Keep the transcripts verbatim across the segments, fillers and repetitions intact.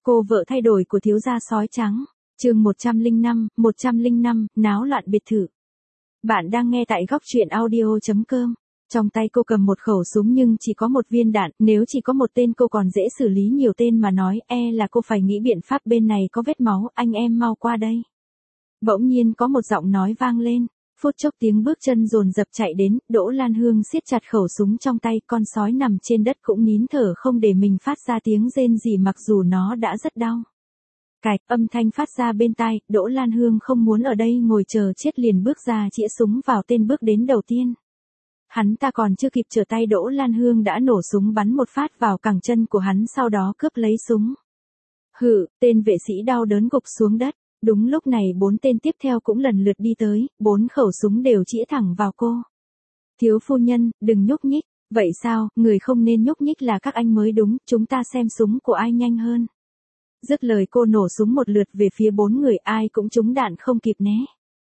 Cô vợ thay đổi của thiếu gia sói trắng. Chương một trăm lẻ năm, một trăm lẻ năm, náo loạn biệt thự. Bạn đang nghe tại góc truyện audio chấm com. Trong tay cô cầm một khẩu súng nhưng chỉ có một viên đạn, nếu chỉ có một tên cô còn dễ xử lý nhiều tên mà nói, e là cô phải nghĩ biện pháp. Bên này có vết máu, anh em mau qua đây. Bỗng nhiên có một giọng nói vang lên, phút chốc tiếng bước chân dồn dập chạy đến, Đỗ Lan Hương siết chặt khẩu súng trong tay, con sói nằm trên đất cũng nín thở không để mình phát ra tiếng rên gì mặc dù nó đã rất đau. Cạch, âm thanh phát ra bên tai, Đỗ Lan Hương không muốn ở đây ngồi chờ chết liền bước ra chĩa súng vào tên bước đến đầu tiên. Hắn ta còn chưa kịp trở tay Đỗ Lan Hương đã nổ súng bắn một phát vào cẳng chân của hắn sau đó cướp lấy súng. Hự, tên vệ sĩ đau đớn gục xuống đất. Đúng lúc này bốn tên tiếp theo cũng lần lượt đi tới, bốn khẩu súng đều chĩa thẳng vào cô. Thiếu phu nhân, đừng nhúc nhích. Vậy sao, người không nên nhúc nhích là các anh mới đúng, chúng ta xem súng của ai nhanh hơn. Dứt lời cô nổ súng một lượt về phía bốn người, ai cũng trúng đạn không kịp né.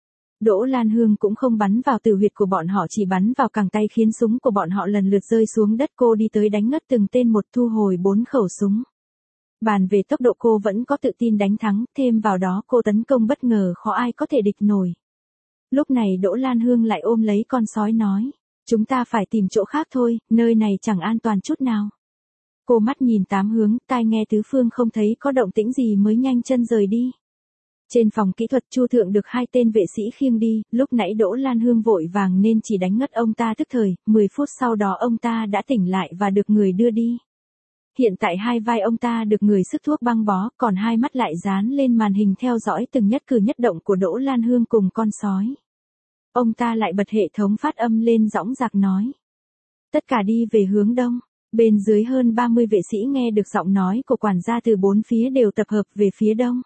Đỗ Lan Hương cũng không bắn vào tử huyệt của bọn họ, chỉ bắn vào cẳng tay khiến súng của bọn họ lần lượt rơi xuống đất. Cô đi tới đánh ngất từng tên một, thu hồi bốn khẩu súng. Bàn về tốc độ cô vẫn có tự tin đánh thắng, thêm vào đó cô tấn công bất ngờ khó ai có thể địch nổi. Lúc này Đỗ Lan Hương lại ôm lấy con sói nói, chúng ta phải tìm chỗ khác thôi, nơi này chẳng an toàn chút nào. Cô mắt nhìn tám hướng, tai nghe tứ phương không thấy có động tĩnh gì mới nhanh chân rời đi. Trên phòng kỹ thuật Chu Thượng được hai tên vệ sĩ khiêng đi, lúc nãy Đỗ Lan Hương vội vàng nên chỉ đánh ngất ông ta tức thời, mười phút sau đó ông ta đã tỉnh lại và được người đưa đi. Hiện tại hai vai ông ta được người sức thuốc băng bó, còn hai mắt lại dán lên màn hình theo dõi từng nhất cử nhất động của Đỗ Lan Hương cùng con sói. Ông ta lại bật hệ thống phát âm lên dõng dạc nói. Tất cả đi về hướng đông. Bên dưới hơn ba mươi vệ sĩ nghe được giọng nói của quản gia từ bốn phía đều tập hợp về phía đông.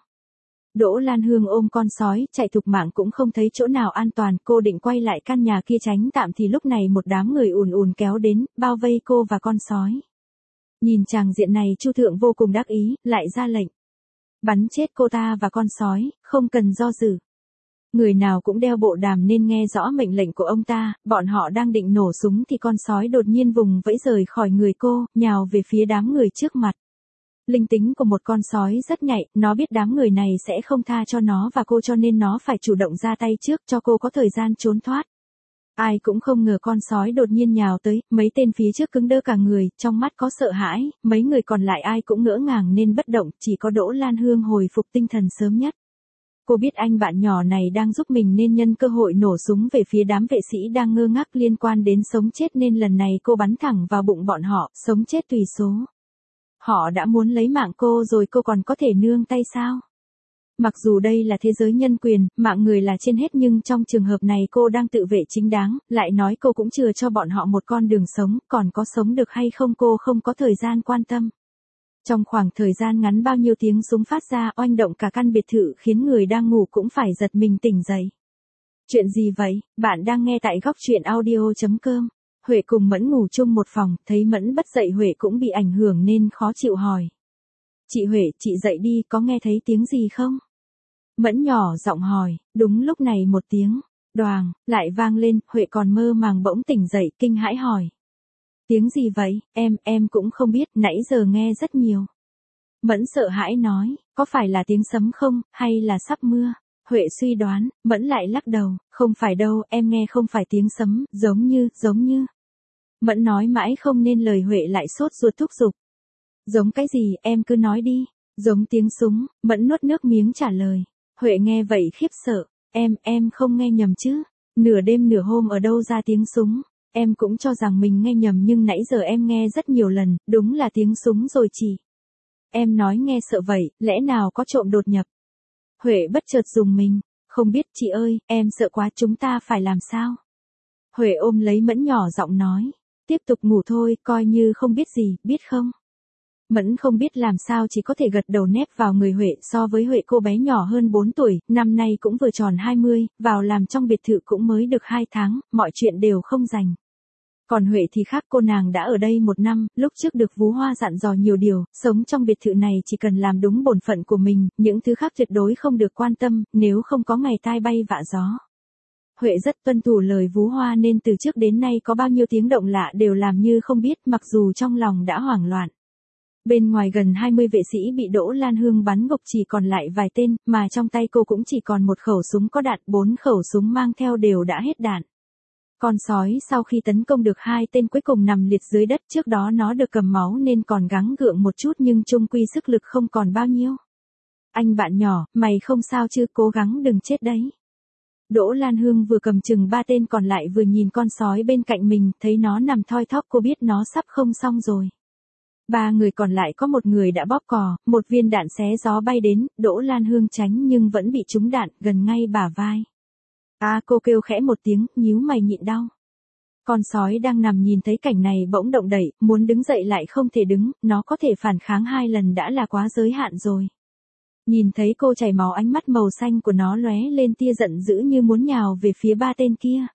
Đỗ Lan Hương ôm con sói, chạy thục mạng cũng không thấy chỗ nào an toàn, cô định quay lại căn nhà kia tránh tạm thì lúc này một đám người ùn ùn kéo đến, bao vây cô và con sói. Nhìn tràng diện này Chu Thượng vô cùng đắc ý, lại ra lệnh. Bắn chết cô ta và con sói, không cần do dự. Người nào cũng đeo bộ đàm nên nghe rõ mệnh lệnh của ông ta, bọn họ đang định nổ súng thì con sói đột nhiên vùng vẫy rời khỏi người cô, nhào về phía đám người trước mặt. Linh tính của một con sói rất nhạy, nó biết đám người này sẽ không tha cho nó và cô cho nên nó phải chủ động ra tay trước cho cô có thời gian trốn thoát. Ai cũng không ngờ con sói đột nhiên nhào tới, mấy tên phía trước cứng đơ cả người, trong mắt có sợ hãi, mấy người còn lại ai cũng ngỡ ngàng nên bất động, chỉ có Đỗ Lan Hương hồi phục tinh thần sớm nhất. Cô biết anh bạn nhỏ này đang giúp mình nên nhân cơ hội nổ súng về phía đám vệ sĩ đang ngơ ngác liên quan đến sống chết nên lần này cô bắn thẳng vào bụng bọn họ, sống chết tùy số. Họ đã muốn lấy mạng cô rồi cô còn có thể nương tay sao? Mặc dù đây là thế giới nhân quyền, mạng người là trên hết nhưng trong trường hợp này cô đang tự vệ chính đáng, lại nói cô cũng chừa cho bọn họ một con đường sống, còn có sống được hay không cô không có thời gian quan tâm. Trong khoảng thời gian ngắn bao nhiêu tiếng súng phát ra oanh động cả căn biệt thự khiến người đang ngủ cũng phải giật mình tỉnh dậy. Chuyện gì vậy? Bạn đang nghe tại góc truyện audio chấm com. Huệ cùng Mẫn ngủ chung một phòng, thấy Mẫn bất dậy Huệ cũng bị ảnh hưởng nên khó chịu hỏi. Chị Huệ, chị dậy đi, có nghe thấy tiếng gì không? Mẫn nhỏ giọng hỏi, đúng lúc này một tiếng, đoàng, lại vang lên, Huệ còn mơ màng bỗng tỉnh dậy, kinh hãi hỏi. Tiếng gì vậy, em, em cũng không biết, nãy giờ nghe rất nhiều. Mẫn sợ hãi nói, có phải là tiếng sấm không, hay là sắp mưa? Huệ suy đoán, Mẫn lại lắc đầu, không phải đâu, em nghe không phải tiếng sấm, giống như, giống như. Mẫn nói mãi không nên lời Huệ lại sốt ruột thúc giục. Giống cái gì, em cứ nói đi, giống tiếng súng, Mẫn nuốt nước miếng trả lời. Huệ nghe vậy khiếp sợ, em, em không nghe nhầm chứ, nửa đêm nửa hôm ở đâu ra tiếng súng, em cũng cho rằng mình nghe nhầm nhưng nãy giờ em nghe rất nhiều lần, đúng là tiếng súng rồi chị. Em nói nghe sợ vậy, lẽ nào có trộm đột nhập? Huệ bất chợt dùng mình, không biết chị ơi, em sợ quá chúng ta phải làm sao? Huệ ôm lấy Mẫn nhỏ giọng nói, tiếp tục ngủ thôi, coi như không biết gì, biết không? Mẫn không biết làm sao chỉ có thể gật đầu nép vào người Huệ, so với Huệ cô bé nhỏ hơn bốn tuổi, năm nay cũng vừa tròn hai mươi, vào làm trong biệt thự cũng mới được hai tháng, mọi chuyện đều không rành. Còn Huệ thì khác, cô nàng đã ở đây một năm, lúc trước được Vú Hoa dặn dò nhiều điều, sống trong biệt thự này chỉ cần làm đúng bổn phận của mình, những thứ khác tuyệt đối không được quan tâm, nếu không có ngày tai bay vạ gió. Huệ rất tuân thủ lời Vú Hoa nên từ trước đến nay có bao nhiêu tiếng động lạ đều làm như không biết mặc dù trong lòng đã hoảng loạn. Bên ngoài gần hai mươi vệ sĩ bị Đỗ Lan Hương bắn gục chỉ còn lại vài tên, mà trong tay cô cũng chỉ còn một khẩu súng có đạn, bốn khẩu súng mang theo đều đã hết đạn. Con sói sau khi tấn công được hai tên cuối cùng nằm liệt dưới đất, trước đó nó được cầm máu nên còn gắng gượng một chút nhưng chung quy sức lực không còn bao nhiêu. Anh bạn nhỏ, mày không sao chứ, cố gắng đừng chết đấy. Đỗ Lan Hương vừa cầm chừng ba tên còn lại vừa nhìn con sói bên cạnh mình, thấy nó nằm thoi thóp cô biết nó sắp không xong rồi. Ba người còn lại có một người đã bóp cò, một viên đạn xé gió bay đến, Đỗ Lan Hương tránh nhưng vẫn bị trúng đạn, gần ngay bả vai. À, cô kêu khẽ một tiếng, nhíu mày nhịn đau. Con sói đang nằm nhìn thấy cảnh này bỗng động đậy, muốn đứng dậy lại không thể đứng, nó có thể phản kháng hai lần đã là quá giới hạn rồi. Nhìn thấy cô chảy máu, ánh mắt màu xanh của nó lóe lên tia giận dữ như muốn nhào về phía ba tên kia.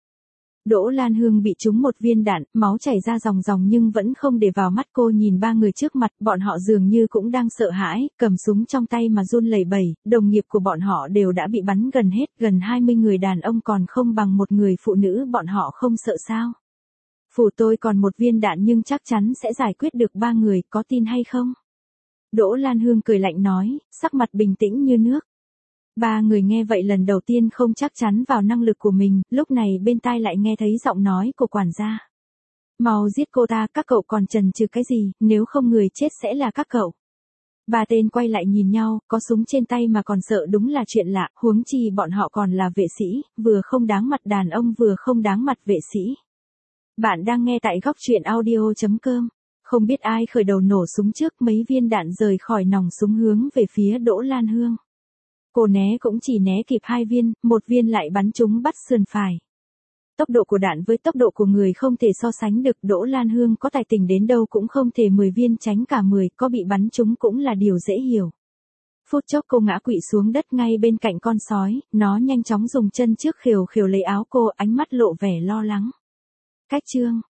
Đỗ Lan Hương bị trúng một viên đạn, máu chảy ra ròng ròng nhưng vẫn không để vào mắt cô, nhìn ba người trước mặt, bọn họ dường như cũng đang sợ hãi, cầm súng trong tay mà run lẩy bẩy, đồng nghiệp của bọn họ đều đã bị bắn gần hết, gần hai mươi người đàn ông còn không bằng một người phụ nữ, bọn họ không sợ sao? Phủ tôi còn một viên đạn nhưng chắc chắn sẽ giải quyết được ba người, có tin hay không? Đỗ Lan Hương cười lạnh nói, sắc mặt bình tĩnh như nước. Ba người nghe vậy lần đầu tiên không chắc chắn vào năng lực của mình, lúc này bên tai lại nghe thấy giọng nói của quản gia. Mau giết cô ta, các cậu còn chần chừ cái gì, nếu không người chết sẽ là các cậu. Ba tên quay lại nhìn nhau, có súng trên tay mà còn sợ đúng là chuyện lạ, huống chi bọn họ còn là vệ sĩ, vừa không đáng mặt đàn ông vừa không đáng mặt vệ sĩ. Bạn đang nghe tại góc truyện audio chấm com. Không biết ai khởi đầu nổ súng trước, mấy viên đạn rời khỏi nòng súng hướng về phía Đỗ Lan Hương. Cô né cũng chỉ né kịp hai viên, một viên lại bắn trúng bắt sườn phải. Tốc độ của đạn với tốc độ của người không thể so sánh được, Đỗ Lan Hương có tài tình đến đâu cũng không thể mười viên tránh cả mười, có bị bắn trúng cũng là điều dễ hiểu. Phút chốc cô ngã quỵ xuống đất ngay bên cạnh con sói, nó nhanh chóng dùng chân trước khều khều lấy áo cô, ánh mắt lộ vẻ lo lắng. Cách chương